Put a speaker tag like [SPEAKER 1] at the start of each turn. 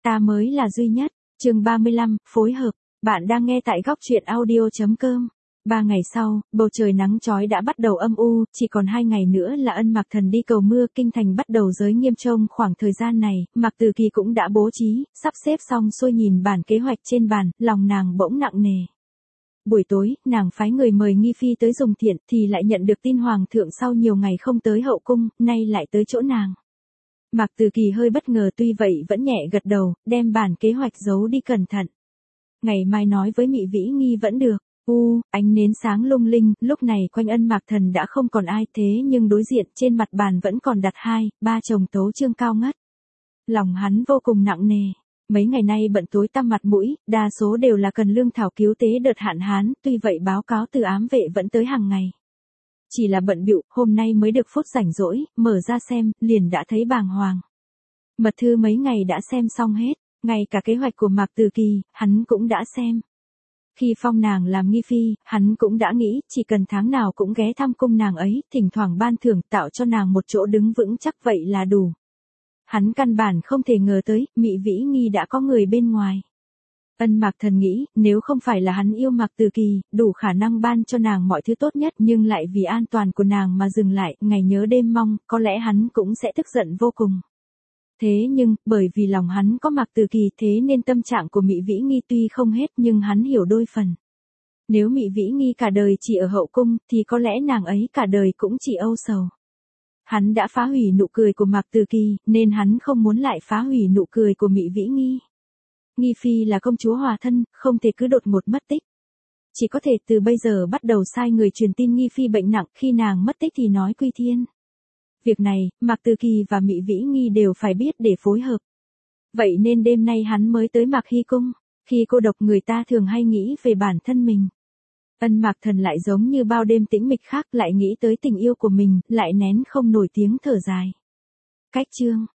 [SPEAKER 1] Ta mới là duy nhất. Chương 35, phối hợp. Bạn đang nghe tại góc truyện audio.com. 3 ngày sau, bầu trời nắng chói đã bắt đầu âm u, chỉ còn 2 ngày nữa là Ân Mạc Thần đi cầu mưa, kinh thành bắt đầu giới nghiêm trong khoảng thời gian này, Mạc Từ Kỳ cũng đã bố trí, sắp xếp xong xuôi, nhìn bản kế hoạch trên bàn, lòng nàng bỗng nặng nề. Buổi tối, nàng phái người mời Nghi Phi tới dùng thiện, thì lại nhận được tin Hoàng thượng sau nhiều ngày không tới hậu cung, nay lại tới chỗ nàng. Mạc Từ Kỳ hơi bất ngờ, tuy vậy vẫn nhẹ gật đầu, đem bản kế hoạch giấu đi cẩn thận. Ngày mai nói với Mị Vĩ Nghi vẫn được. Ánh nến sáng lung linh, lúc này quanh Ân Mạc Thần đã không còn ai, thế nhưng đối diện trên mặt bàn vẫn còn đặt 2-3 chồng tấu chương cao ngất. Lòng hắn vô cùng nặng nề. Mấy ngày nay bận tối tăm mặt mũi, đa số đều là cần lương thảo cứu tế đợt hạn hán, tuy vậy báo cáo từ ám vệ vẫn tới hàng ngày. Chỉ là bận bịu, hôm nay mới được phút rảnh rỗi, mở ra xem, liền đã thấy bàng hoàng. Mật thư mấy ngày đã xem xong hết, ngay cả kế hoạch của Mạc Từ Kỳ, hắn cũng đã xem. Khi phong nàng làm Nghi Phi, hắn cũng đã nghĩ, chỉ cần tháng nào cũng ghé thăm cung nàng ấy, thỉnh thoảng ban thưởng, tạo cho nàng một chỗ đứng vững chắc vậy là đủ. Hắn căn bản không thể ngờ tới, Mị Vĩ Nghi đã có người bên ngoài. Ân Mạc Thần nghĩ, nếu không phải là hắn yêu Mạc Từ Kỳ, đủ khả năng ban cho nàng mọi thứ tốt nhất, nhưng lại vì an toàn của nàng mà dừng lại, ngày nhớ đêm mong, có lẽ hắn cũng sẽ tức giận vô cùng. Thế nhưng, bởi vì lòng hắn có Mạc Từ Kỳ, thế nên tâm trạng của Mị Vĩ Nghi tuy không hết nhưng hắn hiểu đôi phần. Nếu Mị Vĩ Nghi cả đời chỉ ở hậu cung, thì có lẽ nàng ấy cả đời cũng chỉ âu sầu. Hắn đã phá hủy nụ cười của Mạc Từ Kỳ, nên hắn không muốn lại phá hủy nụ cười của Mị Vĩ Nghi. Nghi Phi là công chúa hòa thân, không thể cứ đột ngột mất tích. Chỉ có thể từ bây giờ bắt đầu sai người truyền tin Nghi Phi bệnh nặng, khi nàng mất tích thì nói quy thiên. Việc này, Mạc Từ Kỳ và Mị Vĩ Nghi đều phải biết để phối hợp. Vậy nên đêm nay hắn mới tới Mạc Hy Cung. Khi cô độc người ta thường hay nghĩ về bản thân mình. Ân Mạc Thần lại giống như bao đêm tĩnh mịch khác, lại nghĩ tới tình yêu của mình, lại nén không nổi tiếng thở dài. Cách chương.